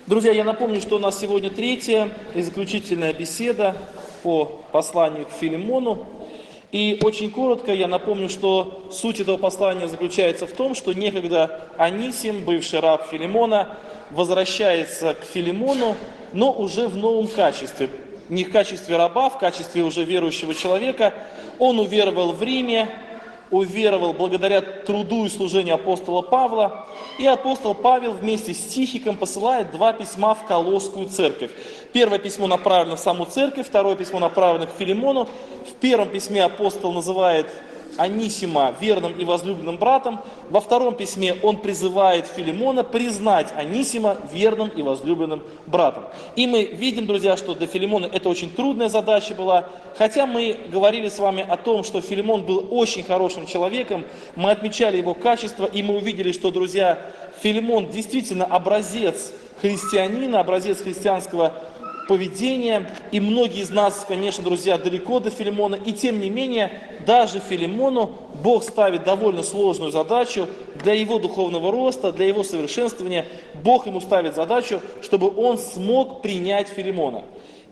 Друзья, я напомню, что у нас сегодня третья и заключительная беседа по посланию к Филимону. И очень коротко я напомню, что суть этого послания заключается в том, что некогда Анисим, бывший раб Филимона, возвращается к Филимону, но уже в новом качестве. Не в качестве раба, в качестве уже верующего человека. Он уверовал в Риме, уверовал благодаря труду и служению апостола Павла. И апостол Павел вместе с Тихиком посылает 2 письма в Колосскую церковь. Первое письмо направлено в саму церковь, второе письмо направлено к Филимону. В первом письме апостол называет Анисима верным и возлюбленным братом. Во втором письме он призывает Филимона признать Анисима верным и возлюбленным братом. И мы видим, друзья, что для Филимона это очень трудная задача была. Хотя мы говорили с вами о том, что Филимон был очень хорошим человеком, мы отмечали его качества, и мы увидели, что, друзья, Филимон действительно образец христианина, образец христианского поведения, и многие из нас, конечно, друзья, далеко до Филимона, и тем не менее, даже Филимону Бог ставит довольно сложную задачу для его духовного роста, для его совершенствования. Бог ему ставит задачу, чтобы он смог принять Филимона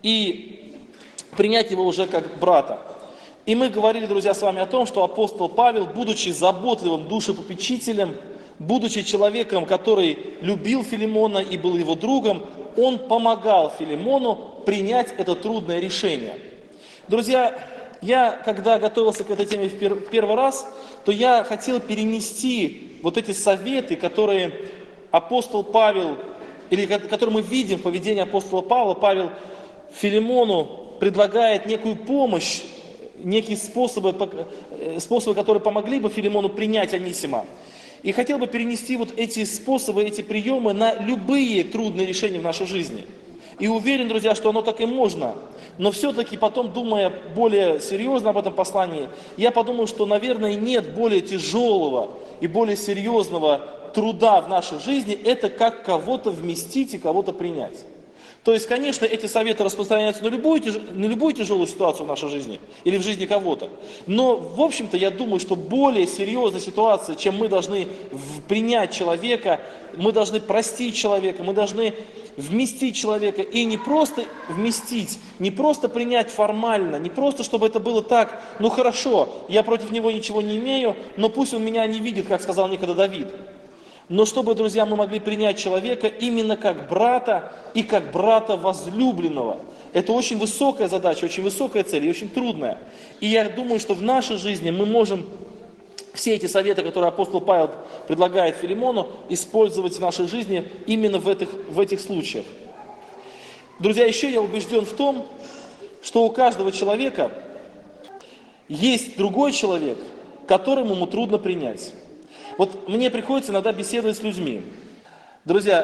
и принять его уже как брата. И мы говорили, друзья, с вами о том, что апостол Павел, будучи заботливым душепопечителем, будучи человеком, который любил Филимона и был его другом, он помогал Филимону принять это трудное решение. Друзья, я, когда готовился к этой теме в первый раз, то я хотел перенести вот эти советы, которые апостол Павел, или которые мы видим в поведении апостола Павла. Павел Филимону предлагает некую помощь, некие способы, которые помогли бы Филимону принять Анисима. И хотел бы перенести вот эти способы, эти приемы на любые трудные решения в нашей жизни. И уверен, друзья, что оно так и можно. Но все-таки потом, думая более серьезно об этом послании, я подумал, что, наверное, нет более тяжелого и более серьезного труда в нашей жизни, это как кого-то вместить и кого-то принять. То есть, конечно, эти советы распространяются на любую тяжелую ситуацию в нашей жизни или в жизни кого-то. Но, в общем-то, я думаю, что более серьезная ситуация, чем мы должны принять человека, мы должны простить человека, мы должны вместить человека. И не просто вместить, не просто принять формально, не просто, чтобы это было так, ну хорошо, я против него ничего не имею, но пусть он меня не видит, как сказал некогда Давид. Но чтобы, друзья, мы могли принять человека именно как брата и как брата возлюбленного. Это очень высокая задача, очень высокая цель и очень трудная. И я думаю, что в нашей жизни мы можем все эти советы, которые апостол Павел предлагает Филимону, использовать в нашей жизни именно в этих случаях. Друзья, еще я убежден в том, что у каждого человека есть другой человек, которому ему трудно принять. Вот мне приходится иногда беседовать с людьми. Друзья,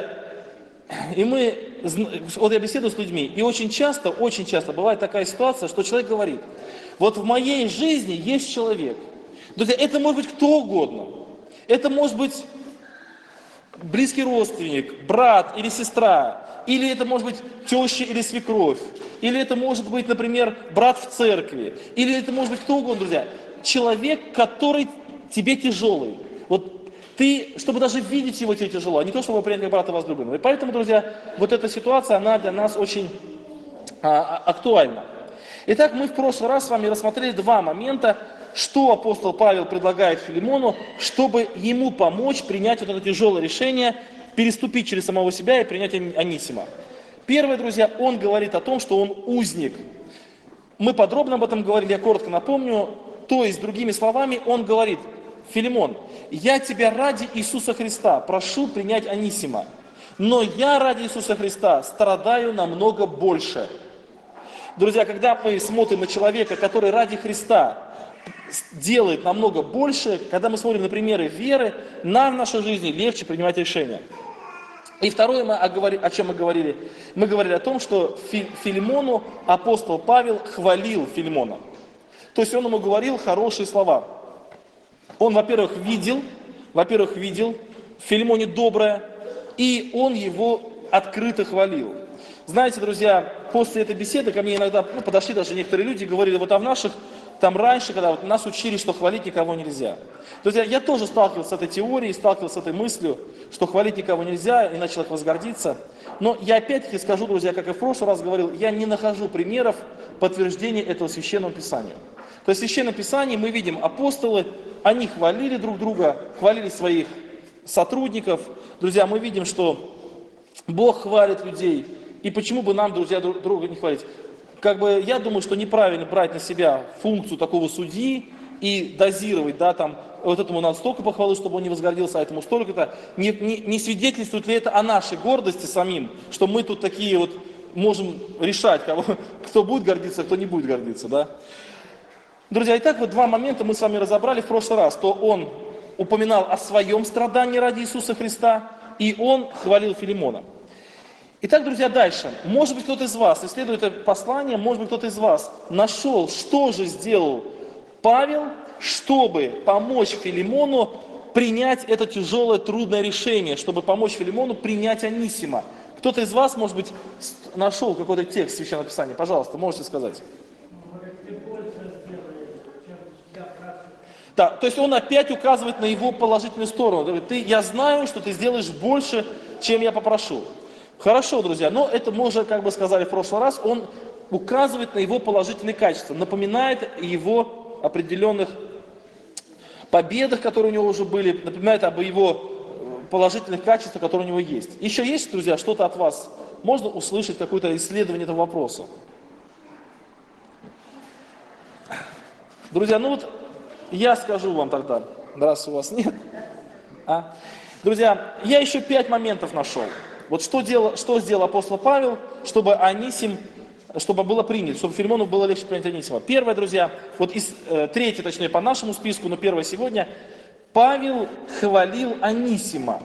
вот я беседую с людьми, и очень часто бывает такая ситуация, что человек говорит, вот в моей жизни есть человек. Друзья, это может быть кто угодно. Это может быть близкий родственник, брат или сестра, или это может быть теща или свекровь, или это может быть, например, брат в церкви, или это может быть кто угодно, друзья. Человек, который тебе тяжелый. Вот ты, чтобы даже видеть его, тебе тяжело, а не то, чтобы его принять как брата возлюбленного. И поэтому, друзья, вот эта ситуация, она для нас очень актуальна. Итак, мы в прошлый раз с вами рассмотрели 2 момента, что апостол Павел предлагает Филимону, чтобы ему помочь принять вот это тяжелое решение, переступить через самого себя и принять Анисима. Первое, друзья, он говорит о том, что он узник. Мы подробно об этом говорили, я коротко напомню. То есть, другими словами, он говорит: Филимон, я тебя ради Иисуса Христа прошу принять Анисима, но я ради Иисуса Христа страдаю намного больше. Друзья, когда мы смотрим на человека, который ради Христа делает намного больше, когда мы смотрим на примеры веры, нам в нашей жизни легче принимать решения. И второе, о чем мы говорили? Мы говорили о том, что Филимону апостол Павел хвалил Филимона. То есть он ему говорил хорошие слова. Он, во-первых, видел в Филимоне доброе, и он его открыто хвалил. Знаете, друзья, после этой беседы ко мне иногда подошли даже некоторые люди и говорили, вот в наших, там раньше, когда нас учили, что хвалить никого нельзя. Друзья, я тоже сталкивался с этой теорией, сталкивался с этой мыслью, что хвалить никого нельзя, иначе человек возгордится. Но я опять-таки скажу, друзья, как и в прошлый раз говорил, я не нахожу примеров подтверждения этого Священного Писания. То есть в Священном Писании мы видим апостолы, они хвалили друг друга, хвалили своих сотрудников. Друзья, мы видим, что Бог хвалит людей. И почему бы нам, друзья, друг друга не хвалить? Я думаю, что неправильно брать на себя функцию такого судьи и дозировать, да, там, вот этому надо столько похвалы, чтобы он не возгордился, а этому столько-то. Не свидетельствует ли это о нашей гордости самим, что мы тут такие вот можем решать, кто будет гордиться, а кто не будет гордиться, да? Друзья, итак, вот два момента мы с вами разобрали в прошлый раз, то он упоминал о своем страдании ради Иисуса Христа, и он хвалил Филимона. Итак, друзья, дальше. Может быть, кто-то из вас, исследуя это послание, может быть, кто-то из вас нашел, что же сделал Павел, чтобы помочь Филимону принять это тяжелое, трудное решение, чтобы помочь Филимону принять Анисима. Кто-то из вас, может быть, нашел какой-то текст Священного Писания? Пожалуйста, можете сказать. Да, то есть он опять указывает на его положительную сторону. Говорит, я знаю, что ты сделаешь больше, чем я попрошу. Хорошо, друзья, но это мы уже, сказали в прошлый раз, он указывает на его положительные качества, напоминает о его определенных победах, которые у него уже были, напоминает об его положительных качествах, которые у него есть. Еще есть, друзья, что-то от вас? Можно услышать какое-то исследование этого вопроса? Друзья, я скажу вам тогда, раз у вас нет. Друзья, я еще 5 моментов нашел. Вот что сделал апостол Павел, чтобы Анисим, чтобы было принято, чтобы Филимону было легче принять Анисима. Первое, друзья, третье, точнее, по нашему списку, но первое сегодня. Павел хвалил Анисима.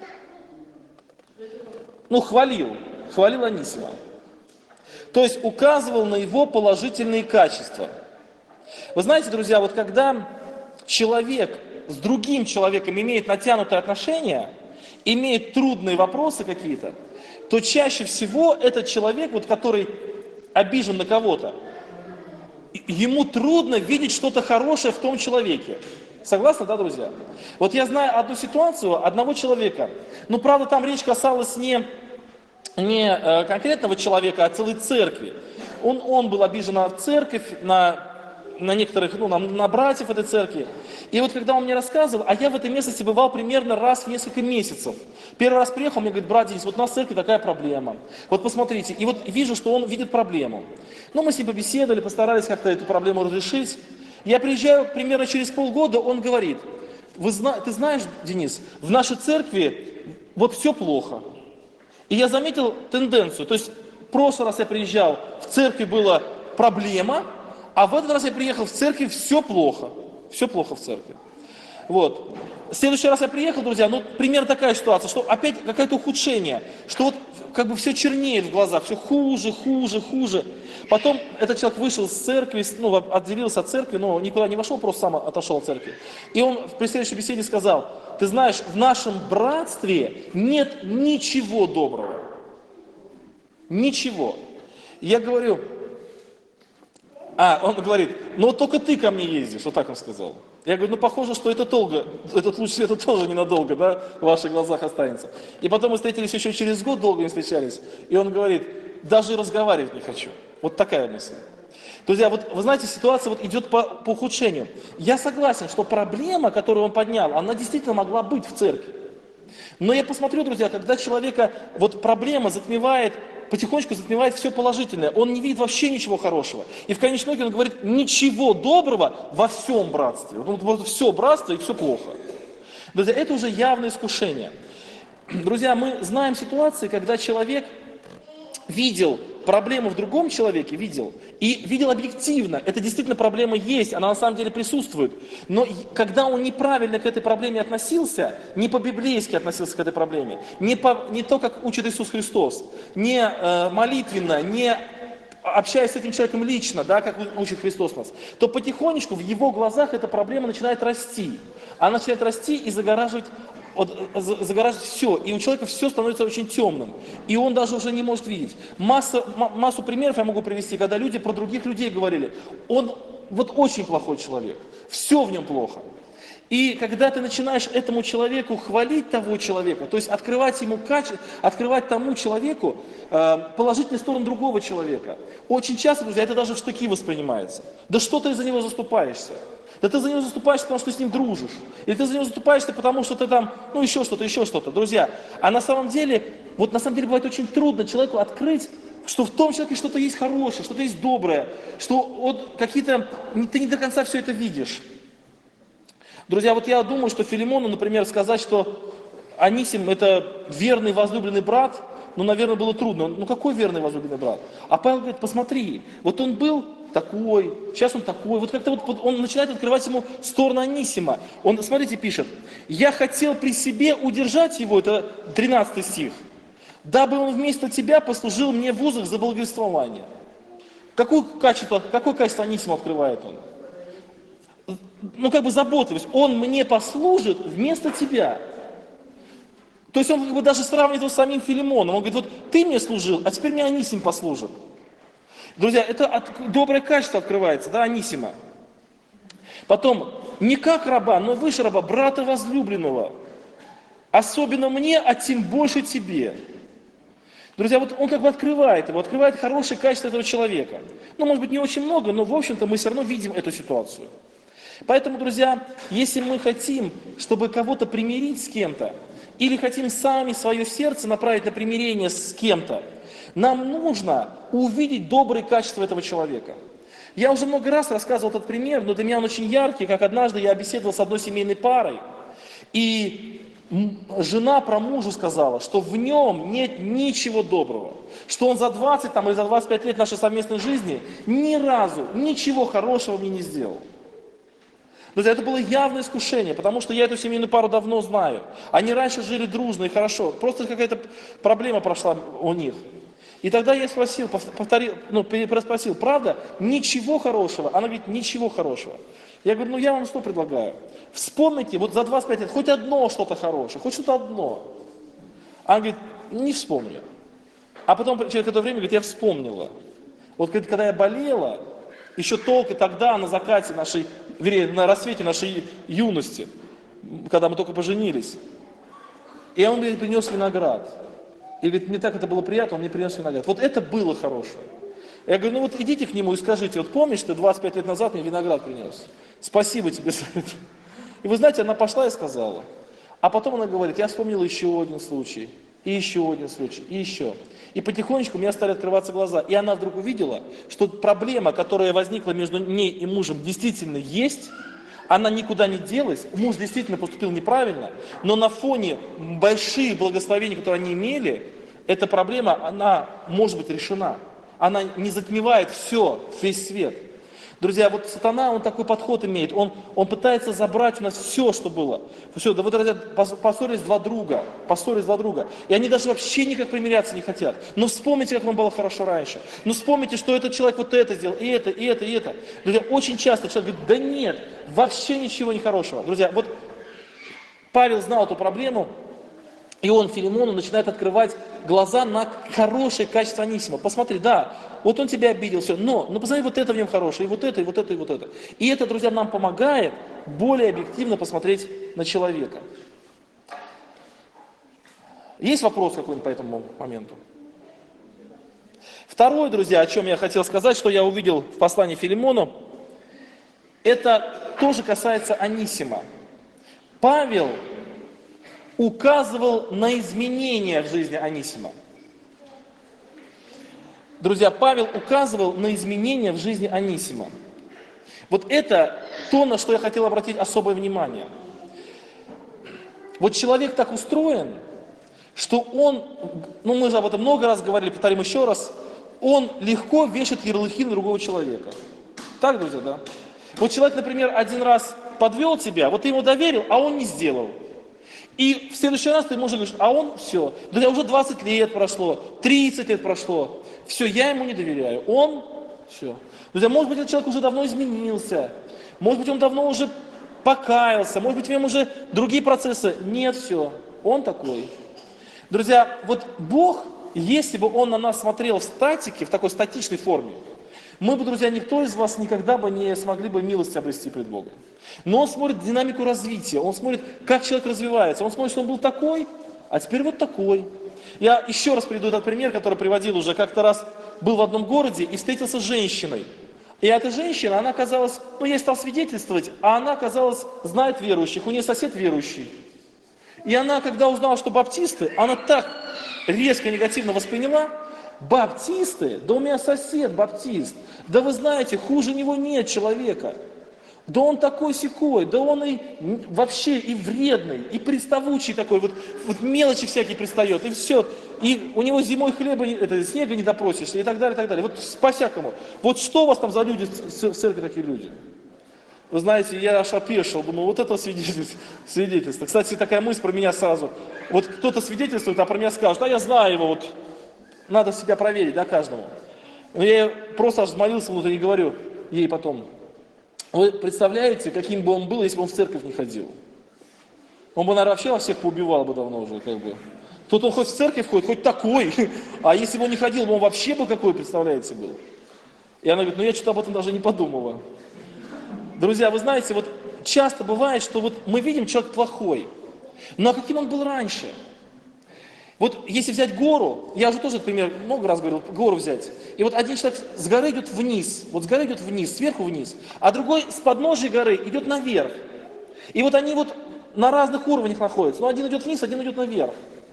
Хвалил Анисима. То есть указывал на его положительные качества. Вы знаете, друзья, когда человек с другим человеком имеет натянутые отношения, имеет трудные вопросы какие-то, то чаще всего этот человек, который обижен на кого-то, ему трудно видеть что-то хорошее в том человеке. Согласны, да, друзья? Я знаю одну ситуацию одного человека. Правда, там речь касалась не конкретного человека, а целой церкви. Он был обижен на церковь, на некоторых, на братьев этой церкви. И когда он мне рассказывал, а я в этой местности бывал примерно раз в несколько месяцев. Первый раз приехал, мне говорит, брат Денис, у нас в церкви такая проблема. Посмотрите, и вижу, что он видит проблему. Мы с ним побеседовали, постарались как-то эту проблему разрешить. Я приезжаю примерно через полгода, он говорит, ты знаешь, Денис, в нашей церкви все плохо. И я заметил тенденцию, то есть в прошлый раз я приезжал, в церкви была проблема, а в этот раз я приехал в церковь, все плохо. Все плохо в церкви. В следующий раз я приехал, друзья, примерно такая ситуация, что опять какое-то ухудшение, что все чернеет в глазах, все хуже, хуже, хуже. Потом этот человек вышел с церкви, отделился от церкви, но никуда не вошел, просто сам отошел от церкви. И он при следующей беседе сказал, ты знаешь, в нашем братстве нет ничего доброго. Ничего. Я говорю, он говорит, только ты ко мне ездишь, вот так он сказал. Я говорю, похоже, что этот луч света тоже ненадолго, да, в ваших глазах останется. И потом мы встретились еще через год, долго не встречались, и он говорит, даже разговаривать не хочу. Вот такая мысль. Друзья, вы знаете, ситуация идет по ухудшению. Я согласен, что проблема, которую он поднял, она действительно могла быть в церкви. Но я посмотрю, друзья, когда человека проблема потихонечку затмевает все положительное. Он не видит вообще ничего хорошего. И в конечном итоге он говорит, ничего доброго во всем братстве. Все братство и все плохо. Друзья, это уже явное искушение. Друзья, мы знаем ситуации, когда человек видел проблему в другом человеке, и видел объективно, это действительно проблема есть, она на самом деле присутствует. Но когда он неправильно к этой проблеме относился, не по-библейски относился к этой проблеме, не то, как учит Иисус Христос, не молитвенно, не общаясь с этим человеком лично, да, как учит Христос нас, то потихонечку в его глазах эта проблема начинает расти. Она начинает расти и загораживать все, и у человека все становится очень темным, и он даже уже не может видеть. Массу примеров я могу привести, когда люди про других людей говорили, он очень плохой человек, все в нем плохо. И когда ты начинаешь этому человеку хвалить того человека, то есть открывать ему открывать тому человеку положительную сторону другого человека, очень часто, друзья, это даже в штыки воспринимается. Да что ты за него заступаешься? Да ты за него заступаешься, потому что ты с ним дружишь. Или ты за него заступаешься, потому что ты там, ну еще что-то, еще что-то. Друзья, а на самом деле, вот на самом деле бывает очень трудно человеку открыть, что в том человеке что-то есть хорошее, что-то есть доброе, что вот какие-то, ты не до конца все это видишь. Друзья, вот я думаю, что Филимону, например, сказать, что Анисим это верный возлюбленный брат, ну, наверное, было трудно. Ну, какой верный возлюбленный брат? А Павел говорит, посмотри, вот он был такой, сейчас он такой. Вот как-то вот он начинает открывать ему сторону Анисима. Он, смотрите, пишет, я хотел при себе удержать его, это 13 стих, дабы он вместо тебя послужил мне в узах за благовествование. Какое качество Анисима открывает он? Ну, как бы заботливость. Он мне послужит вместо тебя. То есть он как бы даже сравнивает его с самим Филимоном. Он говорит, вот ты мне служил, а теперь мне Анисим послужит. Друзья, это доброе качество открывается, да, Анисима. Потом, не как раба, но выше раба, брата возлюбленного. Особенно мне, а тем больше тебе. Друзья, вот он как бы открывает его, открывает хорошее качество этого человека. Ну, может быть, не очень много, но, в общем-то, мы все равно видим эту ситуацию. Поэтому, друзья, если мы хотим, чтобы кого-то примирить с кем-то, или хотим сами свое сердце направить на примирение с кем-то, нам нужно увидеть добрые качества этого человека. Я уже много раз рассказывал этот пример, но для меня он очень яркий, как однажды я беседовал с одной семейной парой, и жена про мужа сказала, что в нем нет ничего доброго, что он за 20 или за 25 лет нашей совместной жизни ни разу ничего хорошего мне не сделал. Друзья, это было явное искушение, потому что я эту семейную пару давно знаю. Они раньше жили дружно и хорошо, просто какая-то проблема прошла у них. И тогда я спросил, переспросил, правда, ничего хорошего? Она говорит, ничего хорошего. Я говорю, ну я вам что предлагаю? Вспомните, вот за 25 лет, хоть одно что-то хорошее, хоть что-то одно. Она говорит, не вспомню. А потом через какое-то время говорит, я вспомнила. Вот когда я болела, еще только тогда на закате нашей, вернее, на рассвете нашей юности, когда мы только поженились. И он мне принес виноград. И говорит, мне так это было приятно, он мне принес виноград. Вот это было хорошее. Я говорю, ну вот идите к нему и скажите, вот помнишь, ты 25 лет назад мне виноград принес? Спасибо тебе за это. И вы знаете, она пошла и сказала. А потом она говорит, я вспомнила еще один случай, и еще один случай, и еще. И потихонечку у меня стали открываться глаза. И она вдруг увидела, что проблема, которая возникла между ней и мужем, действительно есть. Она никуда не делась, муж действительно поступил неправильно, но на фоне больших благословений, которые они имели, эта проблема, она может быть решена. Она не затмевает все, весь свет. Друзья, вот сатана, он такой подход имеет, он пытается забрать у нас все, что было. Все, да вот поссорились два друга, и они даже вообще никак примиряться не хотят. Но вспомните, как вам было хорошо раньше. Ну вспомните, что этот человек вот это сделал, и это, и это, и это. Друзья, очень часто человек говорит, да нет, вообще ничего не хорошего. Друзья, вот Павел знал эту проблему, и он Филимону начинает открывать глаза на хорошее качество Анисима. Посмотри, да, вот он тебя обидел, все, но посмотри, вот это в нем хорошее, и вот это, и вот это, и вот это. И это, друзья, нам помогает более объективно посмотреть на человека. Есть вопрос какой-нибудь по этому моменту? Второе, друзья, о чем я хотел сказать, что я увидел в послании Филимону, это тоже касается Анисима. Павел указывал на изменения в жизни Анисима. Друзья, Павел указывал на изменения в жизни Анисима. Вот это то, на что я хотел обратить особое внимание. Вот человек так устроен, что он, мы же об этом много раз говорили, повторим еще раз, он легко вешает ярлыки на другого человека. Так, друзья, да? Вот человек, например, один раз подвел тебя, вот ты ему доверил, а он не сделал. И в следующий раз ты ему уже говоришь, а он все, друзья, уже 20 лет прошло, 30 лет прошло, все, я ему не доверяю, он все. Друзья, может быть, этот человек уже давно изменился, может быть, он давно уже покаялся, может быть, в нем уже другие процессы, нет, все, он такой. Друзья, вот Бог, если бы Он на нас смотрел в статике, в такой статичной форме, Мы бы, друзья, никто из вас никогда бы не смогли бы милость обрести пред Богом. Но он смотрит динамику развития, он смотрит, как человек развивается. Он смотрит, что он был такой, а теперь вот такой. Я еще раз приведу этот пример, который приводил уже. Как-то раз был в одном городе и встретился с женщиной. И эта женщина, она оказалась, я ей стал свидетельствовать, а она оказалась, знает верующих, у нее сосед верующий. И она, когда узнала, что баптисты, она так резко негативно восприняла: баптисты? Да у меня сосед баптист. Да вы знаете, хуже него нет человека. Да он такой-сякой, да он и вообще и вредный, и приставучий такой, вот мелочи всякие пристает, и все. И у него зимой снега не допросишься, и так далее, и так далее. Вот по-всякому. Вот что у вас там за люди в церкви, такие люди? Вы знаете, я аж опешил, думаю, вот это свидетельство. Кстати, такая мысль про меня сразу. Вот кто-то свидетельствует, а про меня скажет: а я знаю его, вот надо себя проверить, да, каждому. Но я просто аж взмолился внутренне, говорю ей потом: вы представляете, каким бы он был, если бы он в церковь не ходил? Он бы, наверное, вообще во всех поубивал бы давно уже, как бы. Тут он хоть в церковь ходит, хоть такой, а если бы он не ходил, он вообще бы какой, представляете, был? И она говорит: я что-то об этом даже не подумала. Друзья, вы знаете, вот часто бывает, что вот мы видим, человек плохой, но каким он был раньше? Вот если взять гору, я уже тоже, например, много раз говорил, гору взять, и вот один человек с горы идет вниз, сверху вниз, а другой с подножия горы идет наверх. И вот они вот на разных уровнях находятся, но один идет вниз, один идет наверх.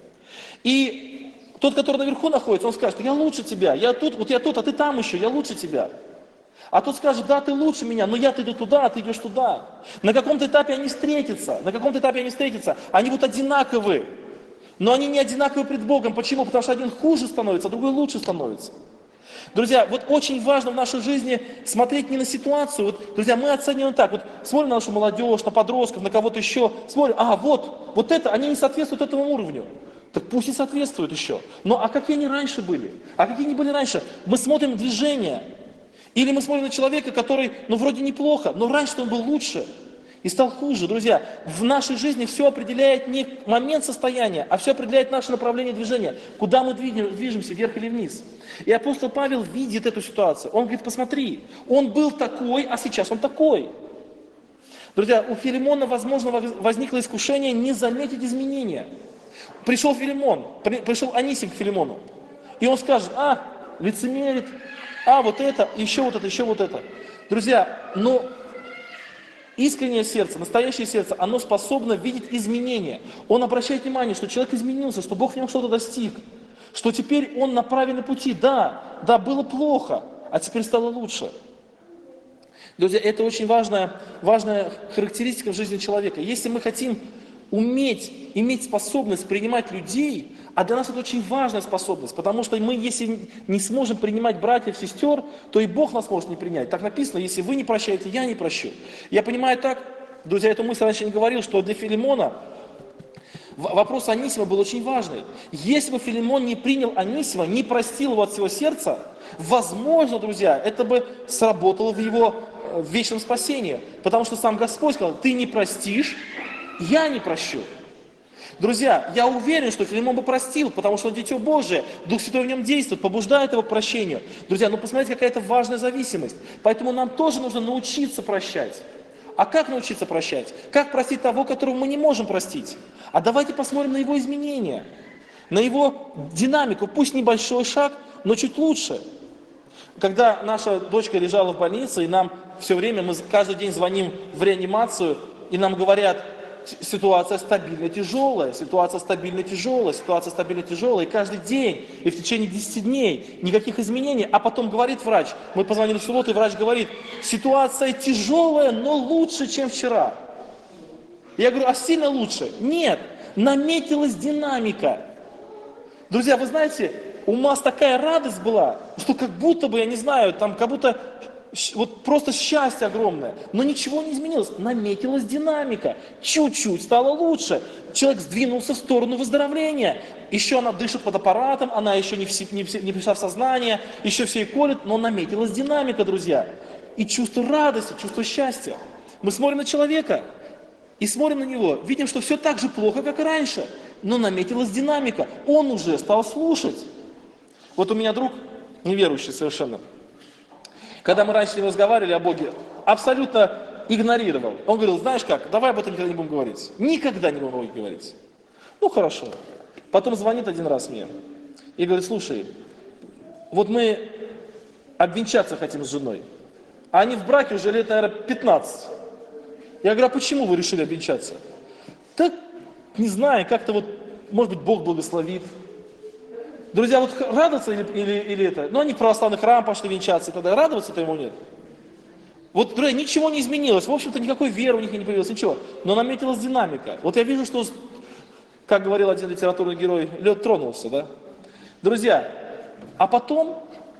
И тот, который наверху находится, он скажет: я лучше тебя, я тут, а ты там еще, я лучше тебя. А тот скажет: да, ты лучше меня, но я-то иду туда, а ты идешь туда. На каком-то этапе они встретятся, они вот одинаковые. Но они не одинаковы пред Богом. Почему? Потому что один хуже становится, а другой лучше становится. Друзья, вот очень важно в нашей жизни смотреть не на ситуацию. Вот, друзья, мы оцениваем так. Вот смотрим на нашу молодежь, на подростков, на кого-то еще. Смотрим: вот это, они не соответствуют этому уровню. Так пусть и соответствуют еще. Но а какие они раньше были? А какие они были раньше? Мы смотрим движение. Или мы смотрим на человека, который, вроде неплохо, но раньше он был лучше и стал хуже. Друзья, в нашей жизни все определяет не момент состояния, а все определяет наше направление движения. Куда мы движемся, вверх или вниз. И апостол Павел видит эту ситуацию. Он говорит: посмотри, он был такой, а сейчас он такой. Друзья, у Филимона, возможно, возникло искушение не заметить изменения. Пришел Анисим к Филимону. И он скажет: лицемерит, вот это, еще вот это, еще вот это. Друзья, искреннее сердце, настоящее сердце, оно способно видеть изменения. Он обращает внимание, что человек изменился, что Бог в нем что-то достиг, что теперь он на правильном пути. Да, было плохо, а теперь стало лучше. Друзья, это очень важная характеристика в жизни человека. Если мы хотим иметь способность принимать людей, а для нас это очень важная способность, потому что мы, если не сможем принимать братьев, сестер, то и Бог нас может не принять. Так написано: если вы не прощаете, я не прощу. Я понимаю так, друзья, эту мысль раньше не говорил, что для Филимона вопрос Анисима был очень важный. Если бы Филимон не принял Анисима, не простил его от всего сердца, возможно, друзья, это бы сработало в его вечном спасении. Потому что сам Господь сказал: ты не простишь, я не прощу. Друзья, я уверен, что Филимон бы простил, потому что он дитё Божие, Дух Святой в нем действует, побуждает его к прощению. Друзья, посмотрите, какая-то важная зависимость. Поэтому нам тоже нужно научиться прощать. А как научиться прощать? Как простить того, которого мы не можем простить? А давайте посмотрим на его изменения, на его динамику. Пусть небольшой шаг, но чуть лучше. Когда наша дочка лежала в больнице, и нам все время, мы каждый день звоним в реанимацию, и нам говорят: ситуация стабильно тяжелая, и каждый день, и в течение 10 дней никаких изменений, а потом говорит врач, мы позвонили в субботу, и врач говорит: ситуация тяжелая, но лучше, чем вчера. Я говорю: а сильно лучше? Нет, наметилась динамика. Друзья, вы знаете, у нас такая радость была, что как будто бы, я не знаю, как будто просто счастье огромное. Но ничего не изменилось. Наметилась динамика. Чуть-чуть стало лучше. Человек сдвинулся в сторону выздоровления. Еще она дышит под аппаратом, она еще не пришла в сознание, еще все и колет, но наметилась динамика, друзья. И чувство радости, чувство счастья. Мы смотрим на человека и смотрим на него, видим, что все так же плохо, как и раньше, но наметилась динамика. Он уже стал слушать. Вот у меня друг, неверующий совершенно, Когда мы раньше с ним разговаривали о Боге, абсолютно игнорировал. Он говорил, знаешь как, давай об этом никогда не будем говорить. Никогда не будем о Боге говорить. Ну хорошо. Потом звонит один раз мне и говорит, слушай, вот мы обвенчаться хотим с женой, а они в браке уже лет, наверное, 15. Я говорю, а почему вы решили обвенчаться? Так, не знаю, как-то вот, может быть, Бог благословит. Друзья, вот радоваться или это? Ну, они в православный храм пошли венчаться, и тогда радоваться-то ему нет. Вот, друзья, ничего не изменилось, в общем-то, никакой веры у них не появилось, ничего. Но наметилась динамика. Вот я вижу, что, как говорил один литературный герой, лед тронулся, да? Друзья, а потом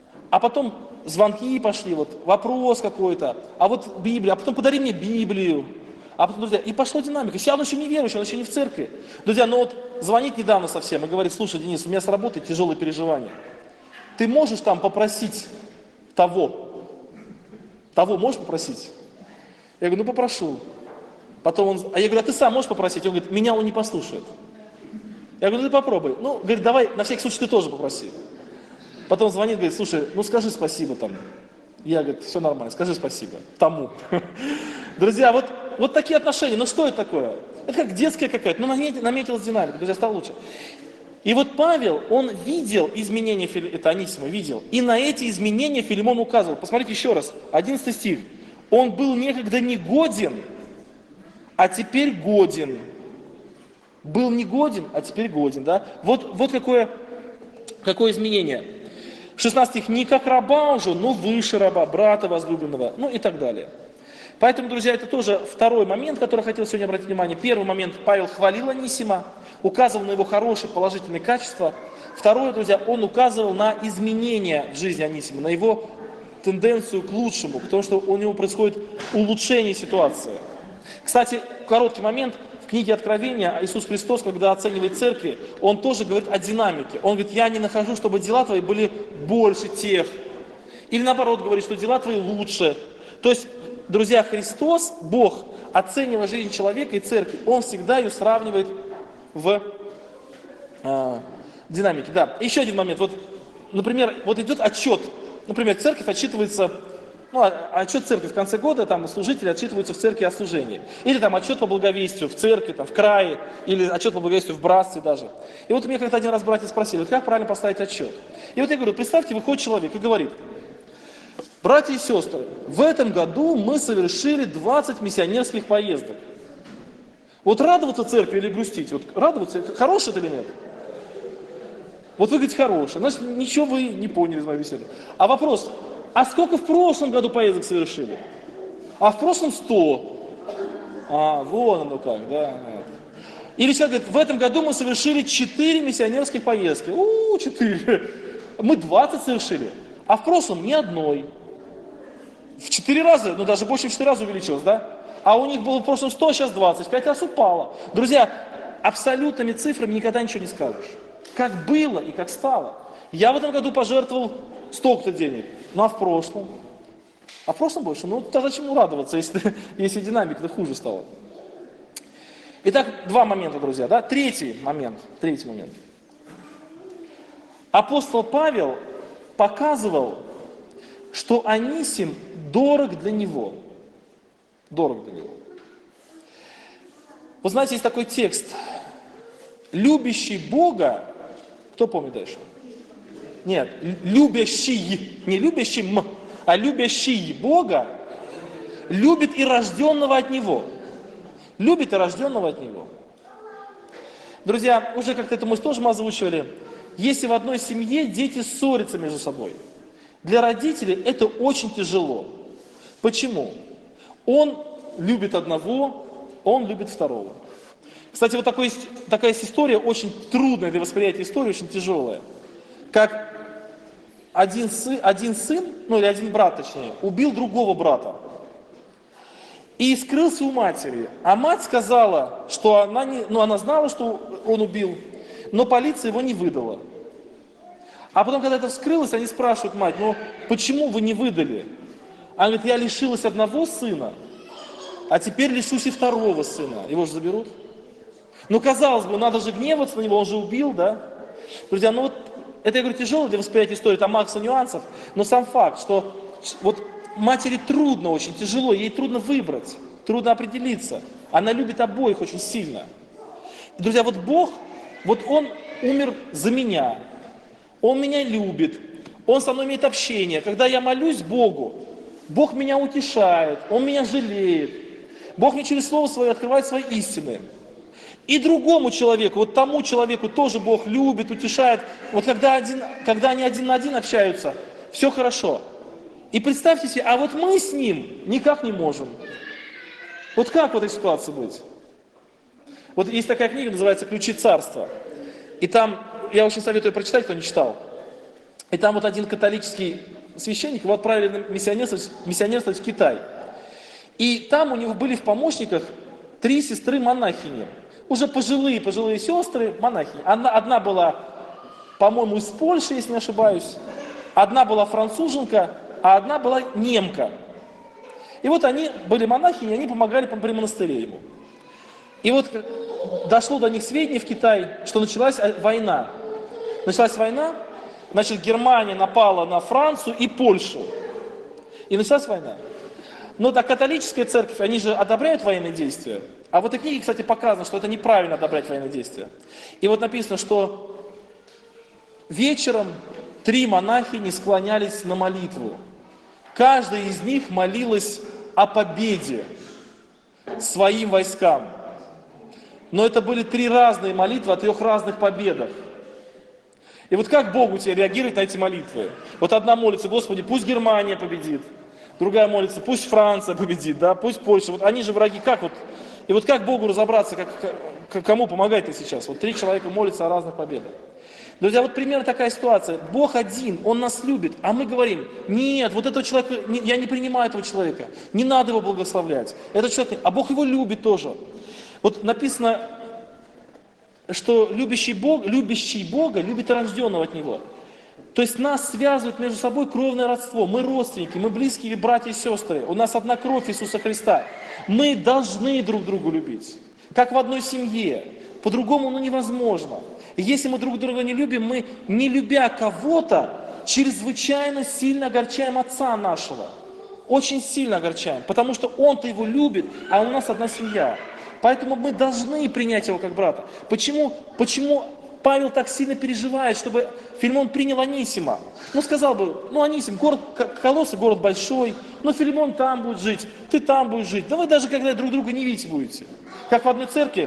звонки пошли, вот вопрос какой-то, а вот Библия, а потом подари мне Библию. А потом, друзья, и пошла динамика. Сейчас он еще не верующий, он еще не в церкви. Друзья, ну вот звонит недавно совсем и говорит, слушай, Денис, у меня с работы тяжелые переживания. Ты можешь там попросить того можешь попросить? Я говорю, ну попрошу. Потом я говорю, а ты сам можешь попросить? Он говорит, меня он не послушает. Я говорю, ну ты попробуй. Ну, говорит, давай, на всякий случай ты тоже попроси. Потом звонит, говорит, слушай, ну скажи спасибо там. Я, говорю, все нормально, скажи спасибо тому. Друзья, вот такие отношения, ну что это такое? Это как детская какая-то, ну наметилась динамика, друзья, стало лучше. И вот Павел, он видел изменения, это Анисима видел, и на эти изменения Филимон указывал. Посмотрите еще раз, 11 стих. Он был некогда негоден, а теперь годен. Был негоден, а теперь годен, да? Вот какое изменение. 16 стих, не как раба уже, но выше раба, брата возлюбленного, ну и так далее. Поэтому, друзья, это тоже второй момент, который я хотел сегодня обратить внимание. Первый момент, Павел хвалил Анисима, указывал на его хорошие положительные качества. Второе, друзья, он указывал на изменения в жизни Анисима, на его тенденцию к лучшему, потому что у него происходит улучшение ситуации. Кстати, короткий момент. В книге Откровения Иисус Христос, когда оценивает церкви, Он тоже говорит о динамике. Он говорит, я не нахожу, чтобы дела твои были больше тех. Или наоборот говорит, что дела твои лучше. То есть, друзья, Христос, Бог, оценивая жизнь человека и церкви, Он всегда ее сравнивает в динамике. Да, еще один момент. Вот, например, вот идет отчет. Например, церковь отчитывается, отчет церкви в конце года, там служители отчитываются в церкви о служении. Или там отчет по благовестию в церкви, там, в крае, или отчет по благовестию в братстве даже. И вот меня как-то один раз братья спросили, вот как правильно поставить отчет? И вот я говорю, представьте, выходит человек и говорит, братья и сестры, в этом году мы совершили 20 миссионерских поездок. Вот радоваться церкви или грустить? Вот радоваться, хорошее это или нет? Вот вы говорите, хорошее. Значит, ничего вы не поняли из моей беседы. А вопрос, а сколько в прошлом году поездок совершили? А в прошлом 100. Вон оно как, да. Или человек говорит, в этом году мы совершили 4 миссионерских поездки. 4. Мы 20 совершили. А в прошлом ни одной. В 4 раза, даже больше в 4 раза увеличилось, да? А у них было в прошлом 100, а сейчас 20. 5 раз упало. Друзья, абсолютными цифрами никогда ничего не скажешь. Как было и как стало. Я в этом году пожертвовал столько-то денег. А в прошлом? А в прошлом больше? Тогда чему радоваться, если динамика хуже стала? Итак, два момента, друзья. Да? Третий момент. Апостол Павел показывал, что Анисим дорог для него. Дорог для него. Вы знаете, есть такой текст. Любящий Бога, кто помнит дальше? Нет, любящий, не любящим, а любящий Бога любит и рожденного от Него. Любит и рожденного от Него. Друзья, уже как-то это мы тоже озвучивали. Если в одной семье дети ссорятся между собой, для родителей это очень тяжело. Почему? Он любит одного, он любит второго. Кстати, вот такая есть история, очень трудная для восприятия история, очень тяжелая. Как один сын, или один брат, точнее, убил другого брата. И скрылся у матери. А мать сказала, что она знала, что он убил, но полиция его не выдала. А потом, когда это вскрылось, они спрашивают мать, почему вы не выдали? Она говорит, я лишилась одного сына, а теперь лишусь и второго сына. Его же заберут. Казалось бы, надо же гневаться на него, он же убил, да? Друзья, это, я говорю, тяжело для восприятия истории, там масса нюансов, но сам факт, что вот матери трудно очень, тяжело, ей трудно выбрать, трудно определиться. Она любит обоих очень сильно. Друзья, вот Бог, вот Он умер за меня, Он меня любит, Он со мной имеет общение. Когда я молюсь Богу, Бог меня утешает, Он меня жалеет. Бог мне через Слово Свое открывает свои истины. И другому человеку, вот тому человеку тоже Бог любит, утешает. Вот когда они один на один общаются, все хорошо. И представьте себе, а вот мы с ним никак не можем. Вот как в этой ситуации быть? Вот есть такая книга, называется «Ключи царства». И там, я очень советую прочитать, кто не читал. И там вот один католический священник, его отправили на миссионерствовать в Китай. И там у него были в помощниках 3 сестры-монахини. Уже пожилые сестры, монахини. Одна была, по-моему, из Польши, если не ошибаюсь. Одна была француженка, а одна была немка. И вот они были монахини, они помогали при монастыре ему. И вот дошло до них сведения в Китае, что началась война. Началась война, значит, Германия напала на Францию и Польшу. И началась война. Но так католическая церковь, они же одобряют военные действия. А в этой книге, кстати, показано, что это неправильно одобрять военные действия. И вот написано, что вечером 3 монахини склонялись на молитву. Каждая из них молилась о победе своим войскам. Но это были 3 разные молитвы о 3 разных победах. И вот как Бог у тебя реагирует на эти молитвы? Вот одна молится: Господи, пусть Германия победит. Другая молится: пусть Франция победит, да, пусть Польша. Вот они же враги, как вот? И вот как Богу разобраться, кому помогать-то сейчас? Вот 3 человека молятся о разных победах. Друзья, вот примерно такая ситуация. Бог один, Он нас любит, а мы говорим: нет, вот этого человека, я не принимаю этого человека, не надо его благословлять. Этот человек, а Бог его любит тоже. Вот написано, что любящий Бога любит рожденного от Него. То есть нас связывает между собой кровное родство. Мы родственники, мы близкие братья и сестры. У нас одна кровь Иисуса Христа. Мы должны друг друга любить, как в одной семье. По-другому невозможно. И если мы друг друга не любим, мы, не любя кого-то, чрезвычайно сильно огорчаем Отца нашего. Очень сильно огорчаем, потому что Он-то его любит, а у нас одна семья. Поэтому мы должны принять его как брата. Почему Павел так сильно переживает, чтобы Филимон принял Анисима? Ну, сказал бы: ну, Анисим, город Колоссы, город большой, но Филимон там будет жить, ты там будешь жить. Да вы даже когда друг друга не видеть будете. Как в одной церкви,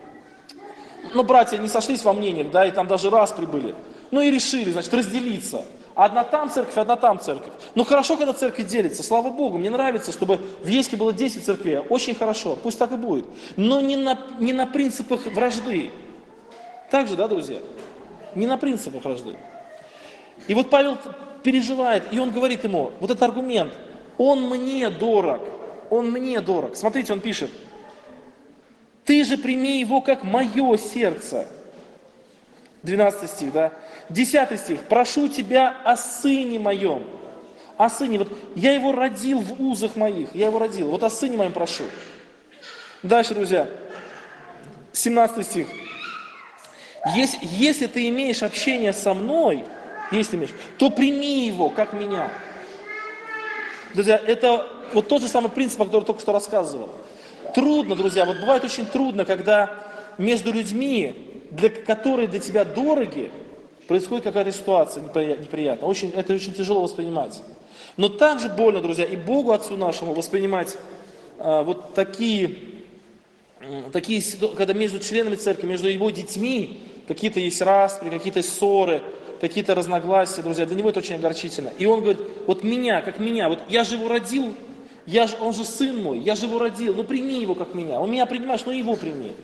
ну, братья не сошлись во мнениях, да, и там даже распри были. Ну и решили, значит, разделиться. Одна там церковь, одна там церковь. Ну хорошо, когда церковь делится, слава Богу, мне нравится, чтобы в Ейске было 10 церквей, очень хорошо, пусть так и будет. Но не на принципах вражды. Так же, да, друзья? Не на принципах вражды. И вот Павел переживает, и он говорит ему, вот этот аргумент: он мне дорог, он мне дорог. Смотрите, он пишет: ты же прими его как мое сердце. 12 стих, да? 10 стих. Прошу тебя о сыне моем. О сыне. Вот я его родил в узах моих. Я его родил. Вот о сыне моем прошу. Дальше, друзья. 17 стих. Если ты имеешь общение со мной, то прими его, как меня. Друзья, это вот тот же самый принцип, о котором только что рассказывал. Трудно, друзья, вот бывает очень трудно, когда между людьми, которые для тебя дороги, происходит какая-то ситуация неприятная. Это очень тяжело воспринимать. Но также больно, друзья, и Богу Отцу нашему воспринимать вот такие, когда между членами церкви, между его детьми какие-то есть распри, какие-то ссоры, какие-то разногласия, друзья. Для него это очень огорчительно. И он говорит: вот меня, как меня, вот я же его родил, он же сын мой, я же его родил, ну прими его как меня. Он меня принимаешь, но его прими.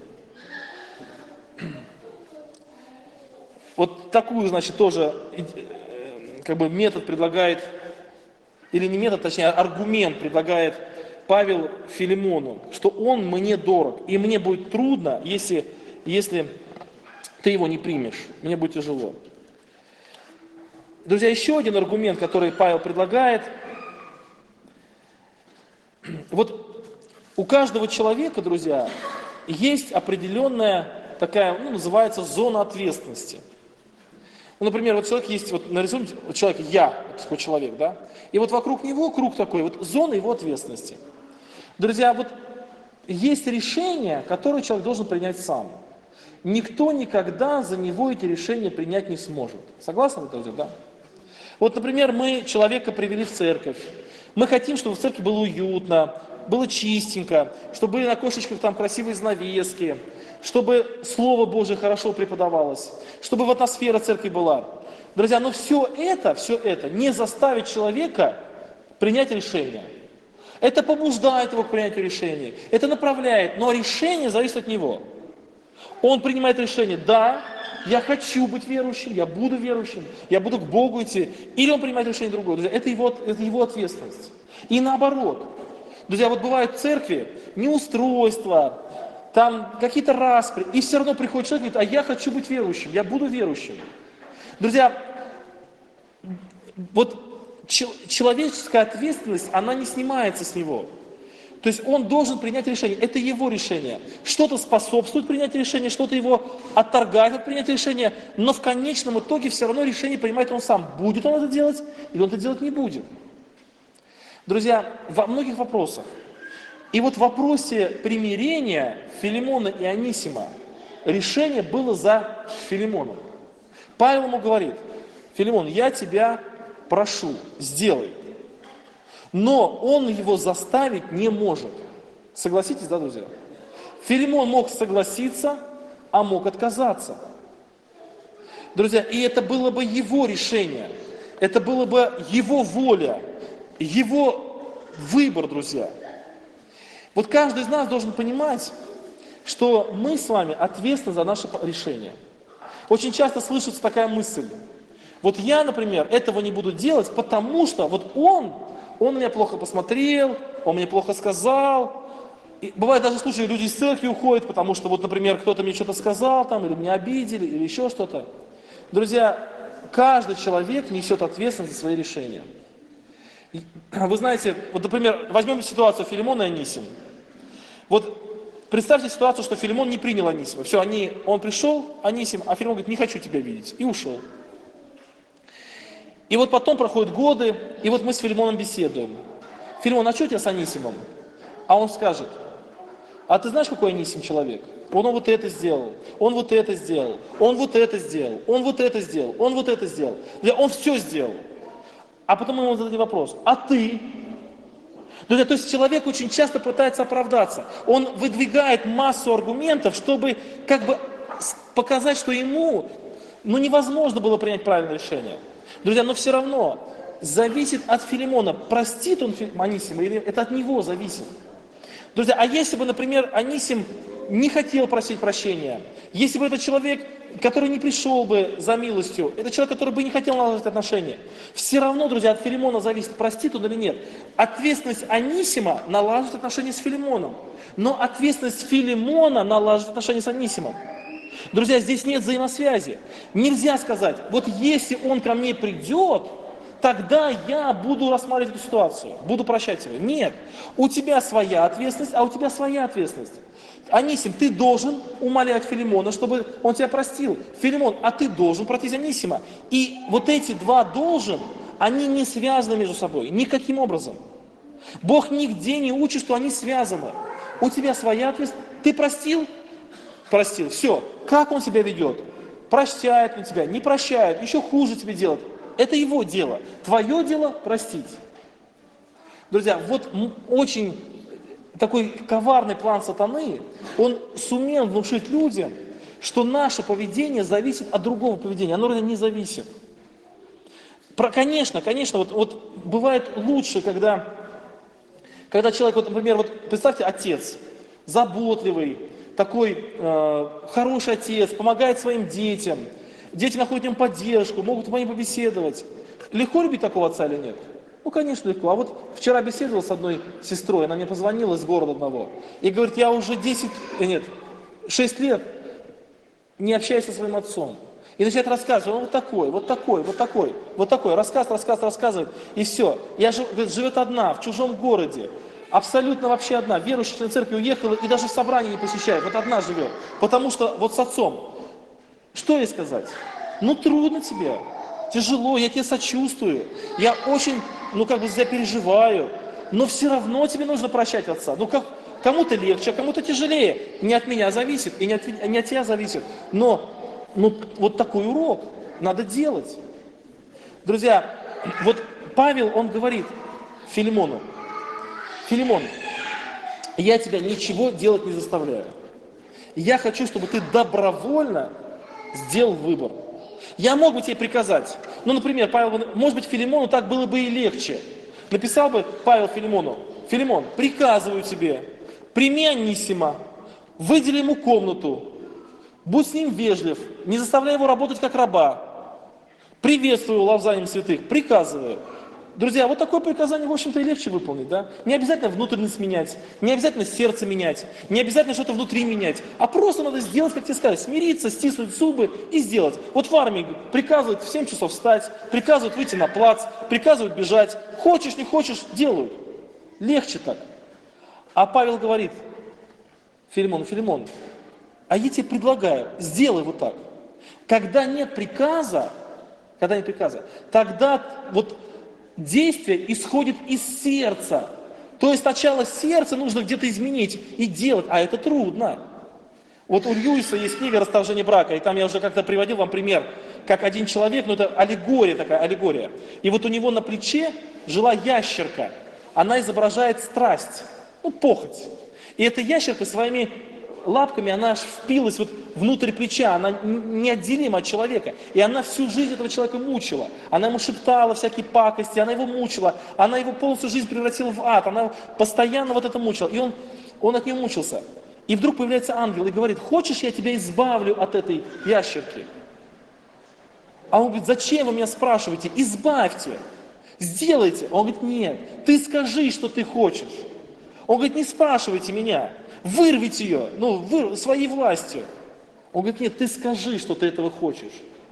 Вот такую, значит, тоже как бы метод предлагает, или не метод, точнее, аргумент предлагает Павел Филимону, что он мне дорог, и мне будет трудно, если ты его не примешь, мне будет тяжело. Друзья, еще один аргумент, который Павел предлагает. Вот у каждого человека, друзья, есть определенная такая, называется зона ответственности. Ну, например, вот человек есть, вот нарисуем вот человек, я, вот такой человек, да, и вот вокруг него круг такой, вот зона его ответственности. Друзья, вот есть решения, которые человек должен принять сам. Никто никогда за него эти решения принять не сможет. Согласны, друзья, да? Вот, например, мы человека привели в церковь. Мы хотим, чтобы в церкви было уютно, было чистенько, чтобы были на окошечках там красивые занавески, чтобы Слово Божие хорошо преподавалось, чтобы в атмосфера церкви была. Друзья, но все это не заставит человека принять решение. Это побуждает его к принятию решения, это направляет, но решение зависит от него. Он принимает решение, да, я хочу быть верующим, я буду к Богу идти. Или он принимает решение другое. Друзья, это его ответственность. И наоборот. Друзья, вот бывают в церкви неустройства, там какие-то распри, и все равно приходит человек и говорит, а я хочу быть верующим, я буду верующим. Друзья, вот человеческая ответственность, она не снимается с него. То есть он должен принять решение, это его решение. Что-то способствует принятию решения, что-то его отторгает от принятия решения, но в конечном итоге все равно решение принимает он сам. Будет он это делать, или он это делать не будет. Друзья, во многих вопросах. И вот в вопросе примирения Филимона и Анисима решение было за Филимоном. Павел ему говорит, Филимон, я тебя прошу, сделай. Но он его заставить не может. Согласитесь, да, друзья? Филимон мог согласиться, а мог отказаться. Друзья, и это было бы его решение. Это было бы его воля, его выбор, друзья. Вот каждый из нас должен понимать, что мы с вами ответственны за наше решение. Очень часто слышится такая мысль. Вот я, например, этого не буду делать, потому что вот он на меня плохо посмотрел, он мне плохо сказал. И бывает даже случаи, люди из церкви уходят, потому что, вот, например, кто-то мне что-то сказал, там, или меня обидели, или еще что-то. Друзья, каждый человек несет ответственность за свои решения. Вы знаете, вот, например, возьмем ситуацию Филимона и Анисима. Вот представьте ситуацию, что Филимон не принял Анисима. Все, он пришел, Анисим, а Филимон говорит, не хочу тебя видеть, и ушел. И вот потом проходят годы, и вот мы с Филимоном беседуем. Филимон, а что у тебя с Анисимом? А он скажет, а ты знаешь, какой Анисим человек? Он вот это сделал, он вот это сделал, он вот это сделал, он вот это сделал, он вот это сделал. Он все сделал. А потом мы ему зададим вопрос, а ты? Друзья, то есть человек очень часто пытается оправдаться. Он выдвигает массу аргументов, чтобы как бы показать, что ему невозможно было принять правильное решение. Друзья, но все равно зависит от Филимона, простит он Анисима или это от него зависит. Друзья, а если бы, например, Анисим не хотел просить прощения, если бы это человек, который не пришел бы за милостью, это человек, который бы не хотел наладить отношения, все равно, друзья, от Филимона зависит, простит он или нет. Ответственность Анисима налаживает отношения с Филимоном, но ответственность Филимона налаживает отношения с Анисимом. Друзья, здесь нет взаимосвязи. Нельзя сказать, вот если он ко мне придет, тогда я буду рассматривать эту ситуацию, буду прощать его. Нет, у тебя своя ответственность, а у тебя своя ответственность. Анисим, ты должен умолять Филимона, чтобы он тебя простил. Филимон, а ты должен простить Анисима. И вот эти два должен, они не связаны между собой, никаким образом. Бог нигде не учит, что они связаны. У тебя своя ответственность. Ты простил? Простил. Все. Как он себя ведет? Прощает ли тебя? Не прощает. Еще хуже тебе делает. Это его дело. Твое дело простить. Друзья, вот очень такой коварный план сатаны, он сумел внушить людям, что наше поведение зависит от другого поведения. Оно не зависит. Конечно, вот бывает лучше, когда человек, вот, например, вот представьте, отец, заботливый, такой хороший отец, помогает своим детям, дети находят в нем поддержку, могут по ним побеседовать. Легко любить такого отца или нет? Ну, конечно, легко. А вот вчера беседовал с одной сестрой, она мне позвонила из города одного, и говорит, я уже 6 лет не общаюсь со своим отцом. И начинает рассказывать, он вот такой, рассказывает, и все. Живет одна, в чужом городе, абсолютно вообще одна, верующая член церкви уехала и даже собрание не посещает, вот одна живет, потому что вот с отцом. Что ей сказать? Ну трудно тебе, тяжело, я тебе сочувствую, я очень, за тебя переживаю, но все равно тебе нужно прощать отца. Кому-то легче, а кому-то тяжелее. Не от меня зависит и не от тебя зависит. Но вот такой урок надо делать. Друзья, вот Павел, он говорит Филимону: Филимон, я тебя ничего делать не заставляю. Я хочу, чтобы ты добровольно сделал выбор. Я мог бы тебе приказать. Например, Павел, может быть, Филимону так было бы и легче. Написал бы Павел Филимону: Филимон, приказываю тебе, прими Анисима, выдели ему комнату, будь с ним вежлив, не заставляй его работать как раба, приветствую его лавзанием святых, приказываю. Друзья, вот такое приказание, в общем-то, и легче выполнить, да? Не обязательно внутренность менять, не обязательно сердце менять, не обязательно что-то внутри менять, а просто надо сделать, как тебе сказали, смириться, стиснуть зубы и сделать. Вот в армии приказывают в 7 часов встать, приказывают выйти на плац, приказывают бежать. Хочешь, не хочешь, делают. Легче так. А Павел говорит: Филимон, а я тебе предлагаю, сделай вот так. Когда нет приказа, тогда вот действие исходит из сердца. То есть сначала сердце нужно где-то изменить и делать, а это трудно. Вот у Льюиса есть книга «Расторжение брака», и там я уже как-то приводил вам пример, как один человек, это аллегория такая, аллегория. И вот у него на плече жила ящерка, она изображает страсть, похоть. И эта ящерка своими лапками, она аж впилась вот внутрь плеча, она неотделима от человека. И она всю жизнь этого человека мучила. Она ему шептала всякие пакости, она его мучила, она его полностью жизнь превратила в ад, она постоянно вот это мучила. И он от нее мучился. И вдруг появляется ангел и говорит: хочешь, я тебя избавлю от этой ящерки? А он говорит: зачем вы меня спрашиваете? Избавьте, сделайте. Он говорит: нет, ты скажи, что ты хочешь. Он говорит: не спрашивайте меня, вырвите ее, своей властью. Он говорит: нет, ты скажи, что ты этого хочешь.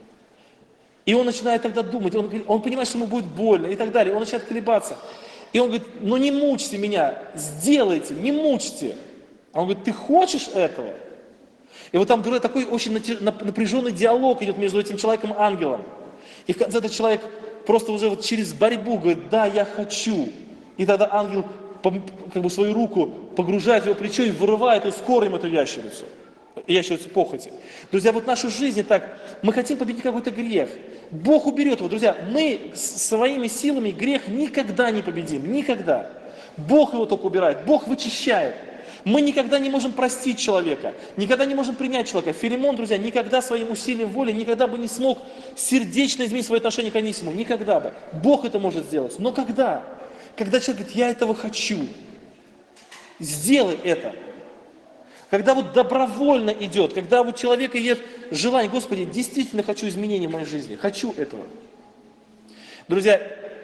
И он начинает тогда думать, он понимает, что ему будет больно и так далее. Он начинает колебаться. И он говорит: не мучьте меня, сделайте, не мучьте. А он говорит: ты хочешь этого? И вот там такой очень напряженный диалог идет между этим человеком и ангелом. И в конце этот человек просто уже вот через борьбу говорит: да, я хочу. И тогда ангел свою руку погружает в его плечо и вырывает из корнем эту ящерицу похоти. Друзья, вот нашу жизнь так, мы хотим победить какой-то грех. Бог уберет его. Друзья, мы своими силами грех никогда не победим, никогда. Бог его только убирает, Бог вычищает. Мы никогда не можем простить человека, никогда не можем принять человека. Филимон, друзья, никогда своим усилием воли, никогда бы не смог сердечно изменить свое отношение к Анисиму, никогда бы. Бог это может сделать, но когда? Когда человек говорит: я этого хочу, сделай это. Когда вот добровольно идет, когда у человека есть желание: Господи, действительно хочу изменений в моей жизни, хочу этого. Друзья,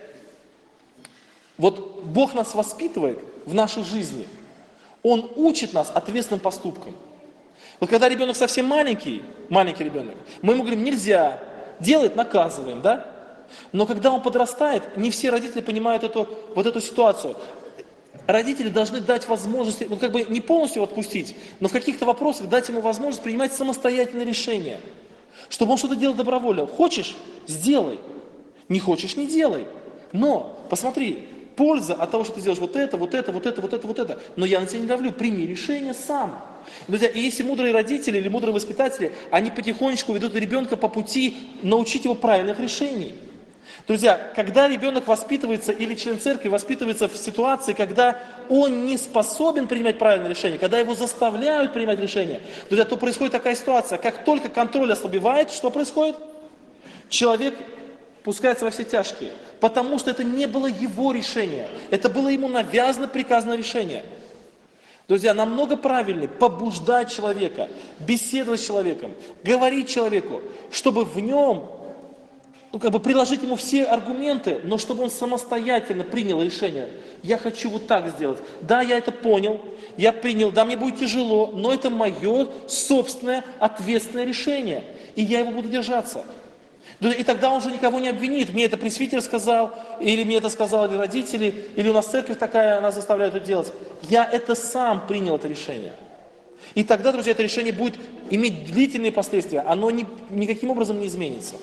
вот Бог нас воспитывает в нашей жизни. Он учит нас ответственным поступкам. Вот когда ребенок совсем маленький ребенок, мы ему говорим: нельзя, делает, наказываем, да? Но когда он подрастает, не все родители понимают эту ситуацию. Родители должны дать возможность, не полностью отпустить, но в каких-то вопросах дать ему возможность принимать самостоятельные решения. Чтобы он что-то делал добровольно. Хочешь – сделай. Не хочешь – не делай. Но, посмотри, польза от того, что ты сделаешь вот это. Но я на тебя не давлю, прими решение сам. Друзья, и если мудрые родители или мудрые воспитатели, они потихонечку ведут ребенка по пути научить его правильных решений. Друзья, когда ребенок воспитывается, или член церкви воспитывается в ситуации, когда он не способен принимать правильные решения, когда его заставляют принимать решения, друзья, то происходит такая ситуация: как только контроль ослабевает, что происходит? Человек пускается во все тяжкие, потому что это не было его решение, это было ему навязано, приказано решение. Друзья, намного правильнее побуждать человека, беседовать с человеком, говорить человеку, чтобы в нем приложить ему все аргументы, но чтобы он самостоятельно принял решение. Я хочу вот так сделать. Да, я это понял, я принял, да, мне будет тяжело, но это мое собственное ответственное решение, и я его буду держаться. И тогда он же никого не обвинит. Мне это пресвитер сказал, или мне это сказали родители, или у нас церковь такая, она заставляет это делать. Я это сам принял, это решение. И тогда, друзья, это решение будет иметь длительные последствия, оно никаким образом не изменится.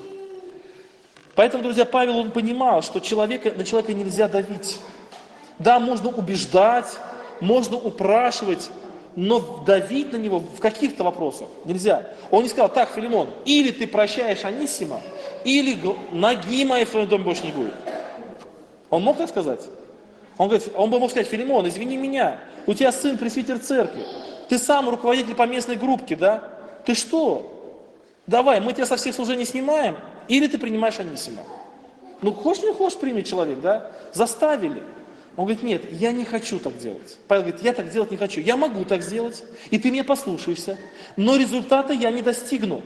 Поэтому, друзья, Павел, он понимал, что на человека нельзя давить. Да, можно убеждать, можно упрашивать, но давить на него в каких-то вопросах нельзя. Он не сказал: так, Филимон, или ты прощаешь Анисима, или ноги моей в твоем доме больше не будет. Он мог так сказать? Он бы мог сказать: Филимон, извини меня, у тебя сын пресвитер церкви, ты сам руководитель по местной группке, да? Ты что? Давай, мы тебя со всех служений снимаем, или ты принимаешь Анисима. Ну, хочешь, не хочешь, прими человек, да? Заставили. Он говорит: нет, я не хочу так делать. Павел говорит: я так делать не хочу. Я могу так сделать, и ты мне послушаешься, но результата я не достигну.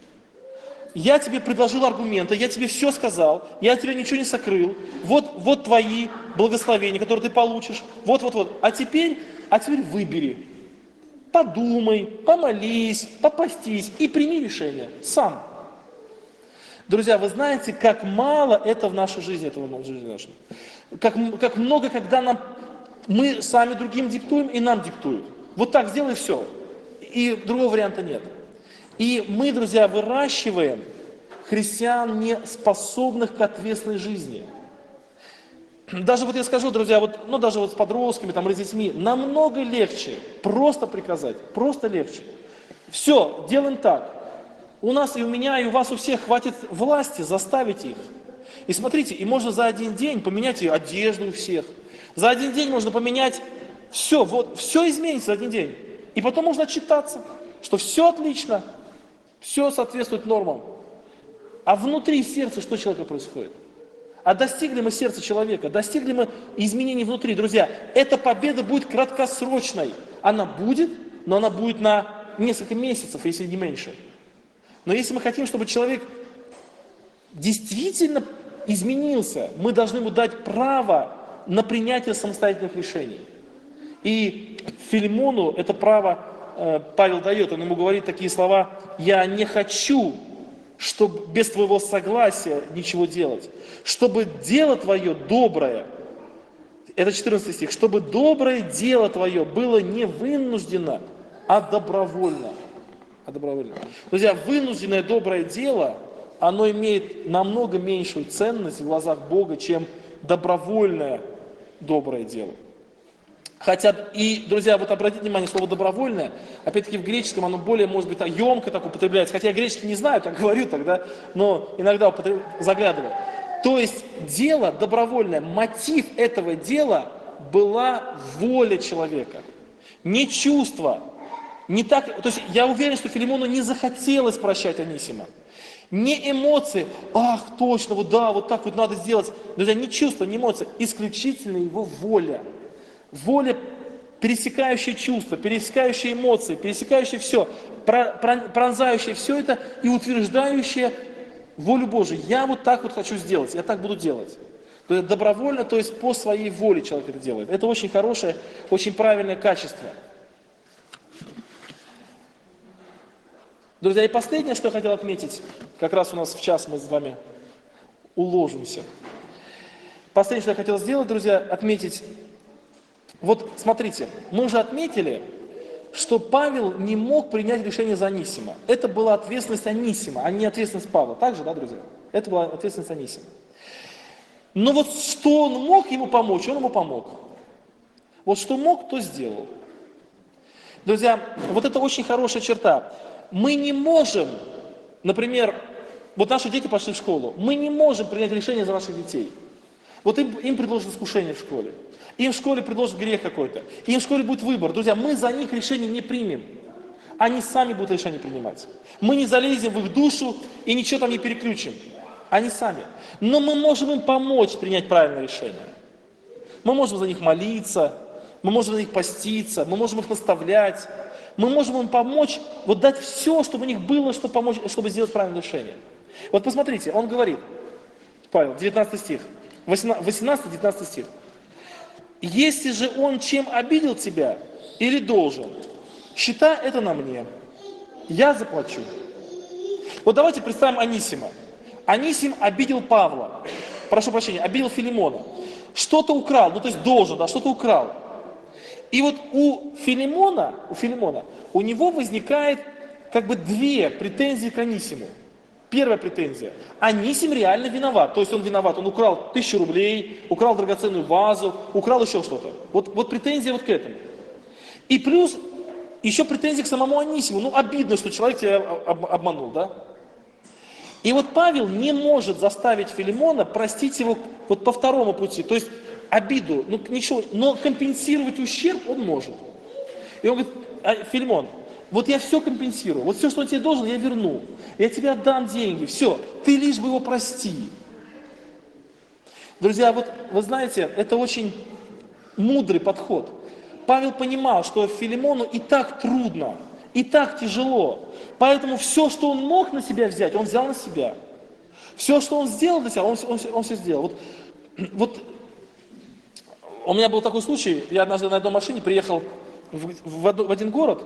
Я тебе предложил аргументы, я тебе все сказал, я от тебя ничего не сокрыл. Вот твои благословения, которые ты получишь. Вот. А теперь выбери. Подумай, помолись, попастись и прими решение сам. Друзья, вы знаете, как мало это в нашей жизни, этого в жизни нашей. Как много, когда мы сами другим диктуем и нам диктуют. Вот так сделай все. И другого варианта нет. И мы, друзья, выращиваем христиан, не способных к ответственной жизни. Даже вот я скажу, друзья, даже с подростками, или с детьми, намного легче просто приказать, просто легче. Все, делаем так. У нас и у меня, и у вас у всех хватит власти заставить их. И смотрите, и можно за один день поменять и одежду у всех. За один день можно поменять все, все изменится за один день. И потом можно отчитаться, что все отлично, все соответствует нормам. А внутри сердца что у человека происходит? А достигли мы сердца человека, достигли мы изменений внутри. Друзья, эта победа будет краткосрочной. Она будет, но она будет на несколько месяцев, если не меньше. Но если мы хотим, чтобы человек действительно изменился, мы должны ему дать право на принятие самостоятельных решений. И Филимону это право Павел дает. Он ему говорит такие слова: «Я не хочу, чтобы без твоего согласия ничего делать, чтобы дело твое доброе». Это 14 стих. «Чтобы доброе дело твое было не вынуждено, а добровольно». Друзья, вынужденное доброе дело, оно имеет намного меньшую ценность в глазах Бога, чем добровольное доброе дело. Хотя, друзья, обратите внимание, слово «добровольное», опять-таки в греческом оно более, может быть, емко так употребляется. Хотя я греческий не знаю, так говорю тогда, но иногда заглядываю. То есть дело добровольное, мотив этого дела была воля человека, не чувство. Не так, то есть я уверен, что Филимону не захотелось прощать Анисима. Не эмоции: ах, точно, вот так вот надо сделать. Друзья, не чувство, не эмоции, исключительно его воля. Воля, пересекающая чувства, пересекающая эмоции, пересекающая все, пронзающая все это и утверждающая волю Божию. Я вот так вот хочу сделать, я так буду делать. То есть добровольно, то есть по своей воле человек это делает. Это очень хорошее, очень правильное качество. Друзья, и последнее, что я хотел отметить, как раз у нас в час мы с вами уложимся. Последнее, что я хотел сделать, друзья, отметить. Вот смотрите, мы уже отметили, что Павел не мог принять решение за Анисима. Это была ответственность Анисима, а не ответственность Павла. Так же, да, друзья? Это была ответственность Анисима. Но вот что он мог ему помочь, он ему помог. Вот что мог, то сделал. Друзья, вот это очень хорошая черта. Мы не можем, например, вот наши дети пошли в школу, мы не можем принять решение за наших детей. Вот им предложат искушение в школе, им в школе предложат грех какой-то, им в школе будет выбор. Друзья, мы за них решение не примем. Они сами будут решение принимать. Мы не залезем в их душу и ничего там не переключим. Они сами. Но мы можем им помочь принять правильное решение. Мы можем за них молиться, мы можем за них поститься, мы можем их наставлять. Мы можем им помочь, вот дать все, чтобы у них было, чтобы помочь, чтобы сделать правильное решение. Вот посмотрите, он говорит, Павел, 19 стих, 18-19 стих. «Если же он чем обидел тебя или должен, считай это на мне, я заплачу». Вот давайте представим Анисима. Анисим обидел Павла, прошу прощения, обидел Филимона. Что-то украл, то есть должен, да, что-то украл. И вот у Филимона, у него возникает как бы две претензии к Анисиму. Первая претензия. Анисим реально виноват. То есть он виноват, он украл 1000 рублей, украл драгоценную вазу, украл еще что-то. Вот претензия вот к этому. И плюс еще претензии к самому Анисиму. Ну, обидно, что человек тебя обманул, да? И вот Павел не может заставить Филимона простить его вот по второму пути. То есть обиду, ну ничего, но компенсировать ущерб он может. И он говорит: Филимон, вот я все компенсирую, вот все, что он тебе должен, я верну. Я тебе отдам деньги, все, ты лишь бы его прости. Друзья, вот вы знаете, это очень мудрый подход. Павел понимал, что Филимону и так трудно, и так тяжело. Поэтому все, что он мог на себя взять, он взял на себя. Все, что он сделал для себя, он все сделал. Вот у меня был такой случай, я однажды на одной машине приехал в один город,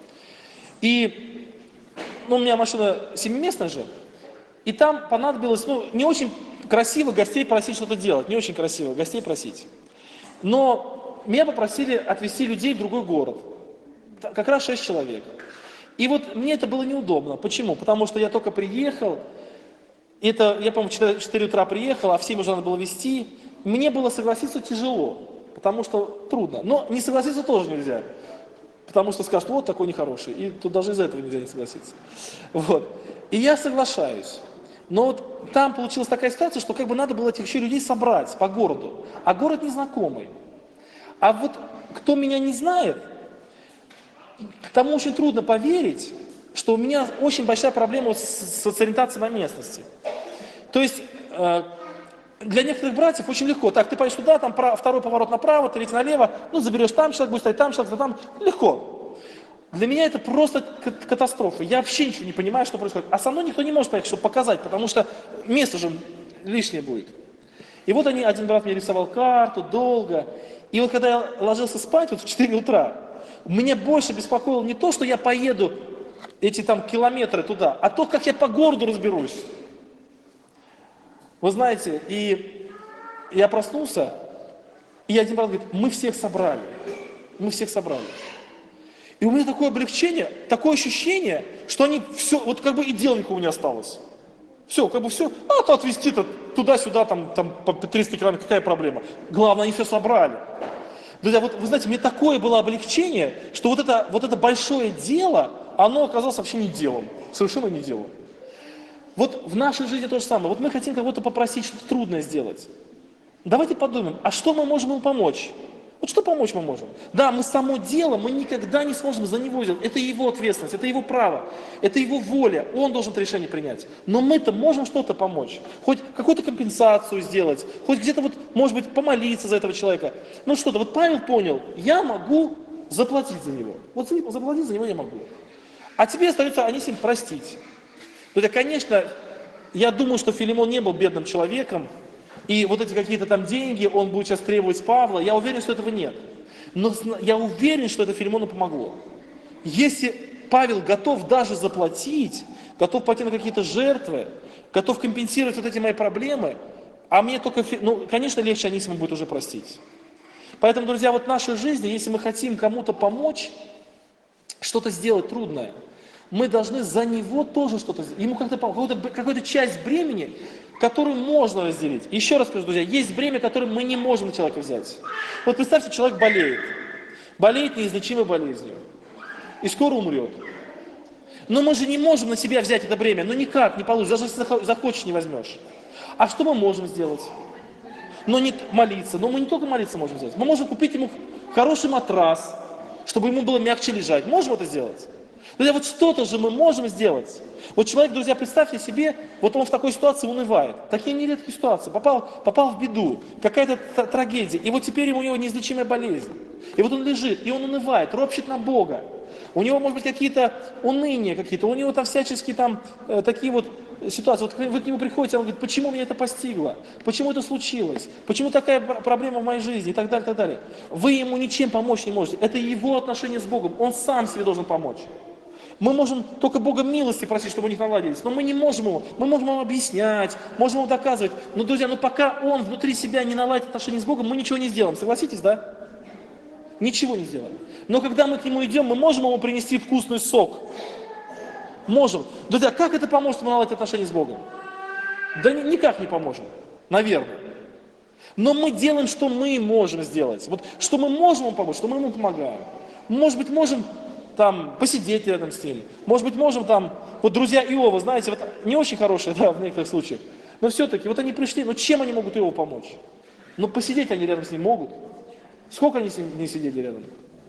и у меня машина 7-местная же, и там понадобилось, не очень красиво гостей просить что-то делать, не очень красиво гостей просить. Но меня попросили отвезти людей в другой город, как раз 6 человек. И вот мне это было неудобно. Почему? Потому что я только приехал, я, по-моему, в 4 утра приехал, а в 7 уже надо было везти. Мне было согласиться тяжело, потому что трудно. Но не согласиться тоже нельзя, потому что скажут: вот такой нехороший. И тут даже из-за этого нельзя не согласиться. Вот. И я соглашаюсь. Но вот там получилась такая ситуация, что как бы надо было этих еще людей собрать по городу. А город незнакомый. А вот кто меня не знает, тому очень трудно поверить, что у меня очень большая проблема с ориентацией на местности. То есть для некоторых братьев очень легко. Так, ты пойдешь туда, там второй поворот направо, третий налево, заберешь там человек, будет стоять там человек, там. Легко. Для меня это просто катастрофа. Я вообще ничего не понимаю, что происходит. А со мной никто не может поехать, чтобы показать, потому что место же лишнее будет. И вот один брат мне рисовал карту, долго. И вот когда я ложился спать, вот в 4 утра, меня больше беспокоило не то, что я поеду эти там километры туда, а то, как я по городу разберусь. Вы знаете, и я проснулся, и один брат говорит: мы всех собрали. Мы всех собрали. И у меня такое облегчение, такое ощущение, что они все, вот как бы и дела никого не осталось. Все, как бы все, то отвезти-то туда-сюда, там по 300 километров, какая проблема? Главное, они все собрали. Друзья, вот вы знаете, мне такое было облегчение, что вот это большое дело, оно оказалось вообще не делом, совершенно не делом. Вот в нашей жизни то же самое. Вот мы хотим кого-то попросить что-то трудное сделать. Давайте подумаем, а что мы можем ему помочь? Вот что помочь мы можем? Да, мы само дело, мы никогда не сможем за него сделать. Это его ответственность, это его право, это его воля. Он должен это решение принять. Но мы-то можем что-то помочь. Хоть какую-то компенсацию сделать, хоть где-то вот, может быть, помолиться за этого человека. Ну что-то, вот Павел понял, я могу заплатить за него. Вот заплатить за него я могу. А тебе остается Анисим простить. Ну, это, конечно, я думаю, что Филимон не был бедным человеком, и вот эти какие-то там деньги он будет сейчас требовать с Павла, я уверен, что этого нет. Но я уверен, что это Филимону помогло. Если Павел готов даже заплатить, готов пойти на какие-то жертвы, готов компенсировать вот эти мои проблемы, а мне только, конечно, легче Анисиму будет уже простить. Поэтому, друзья, вот в нашей жизни, если мы хотим кому-то помочь, что-то сделать трудное, мы должны за него тоже что-то сделать. Ему какую-то часть бремени, которую можно разделить. Еще раз скажу, друзья, есть бремя, которое мы не можем на человека взять. Вот представьте, человек болеет неизлечимой болезнью и скоро умрет. Но мы же не можем на себя взять это бремя, никак не получится, даже если захочешь, не возьмешь. А что мы можем сделать? Не молиться, но мы не только молиться можем сделать, мы можем купить ему хороший матрас, чтобы ему было мягче лежать. Можем это сделать? Друзья, вот что-то же мы можем сделать. Вот человек, друзья, представьте себе, вот он в такой ситуации унывает. Такие нередкие ситуации. Попал в беду, какая-то трагедия. И вот теперь у него неизлечимая болезнь. И вот он лежит, и он унывает, ропщет на Бога. У него, может быть, какие-то уныния какие-то, у него там всяческие такие вот ситуации. Вот вы к нему приходите, он говорит: почему меня это постигло? Почему это случилось? Почему такая проблема в моей жизни? И так далее, и так далее. Вы ему ничем помочь не можете. Это его отношение с Богом. Он сам себе должен помочь. Мы можем только Бога милости просить, чтобы у них наладились, но мы не можем ему. Мы можем ему объяснять, можем ему доказывать. Но, друзья, пока он внутри себя не наладит отношения с Богом, мы ничего не сделаем. Согласитесь, да? Ничего не сделаем. Но когда мы к нему идем, мы можем ему принести вкусный сок. Можем. Друзья, как это поможет ему наладить отношения с Богом? Да никак не поможем, наверное. Но мы делаем, что мы можем сделать. Вот что мы можем ему помочь, что мы ему помогаем. Может быть, можем там посидеть рядом с ним. Может быть, можем там, вот друзья Иова, знаете, вот не очень хорошие, да, в некоторых случаях. Но все-таки, вот они пришли, ну чем они могут Иову помочь? Ну посидеть они рядом с ним могут. Сколько они с ним не сидели рядом?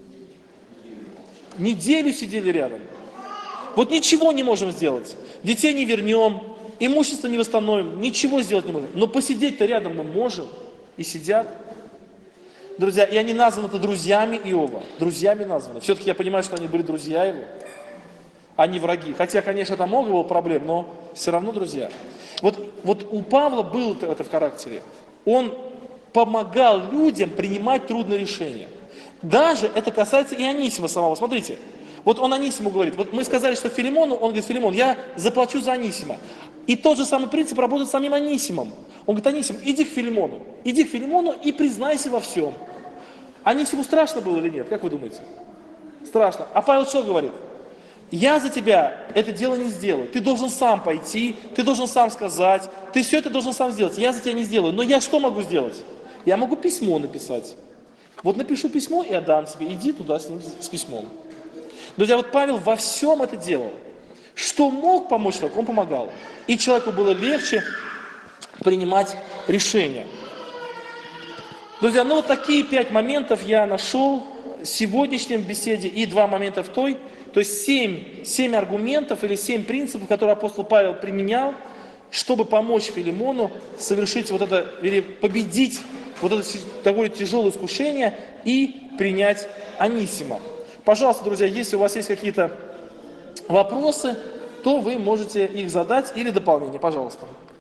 Неделю сидели рядом. Вот ничего не можем сделать. Детей не вернем, имущество не восстановим, ничего сделать не можем. Но посидеть-то рядом мы можем. И сидят. Друзья, и они названы-то друзьями Иова. Друзьями названы. Все-таки я понимаю, что они были друзья его, а не враги. Хотя, конечно, там много было проблем, но все равно друзья. Вот у Павла было это в характере. Он помогал людям принимать трудные решения. Даже это касается и Анисима самого. Смотрите, вот он Анисиму говорит, вот мы сказали, что Филимону, он говорит, Филимон, я заплачу за Анисима. И тот же самый принцип работает с самим Анисимом. Он говорит, Анисим, иди к Филимону и признайся во всем. Анисиму страшно было или нет, как вы думаете? Страшно. А Павел что говорит? Я за тебя это дело не сделаю. Ты должен сам пойти, ты должен сам сказать, ты все это должен сам сделать. Я за тебя не сделаю. Но я что могу сделать? Я могу письмо написать. Вот напишу письмо и отдам тебе. Иди туда с ним с письмом. Друзья, вот Павел во всем это делал. Что мог помочь человеку, он помогал. И человеку было легче принимать решения. Друзья, ну вот такие 5 моментов я нашел в сегодняшнем беседе и 2 момента в той. То есть 7 аргументов или 7 принципов, которые апостол Павел применял, чтобы помочь Филимону совершить вот это, или победить вот это такое тяжелое искушение и принять Анисима. Пожалуйста, друзья, если у вас есть какие-то вопросы, то вы можете их задать или дополнение, пожалуйста.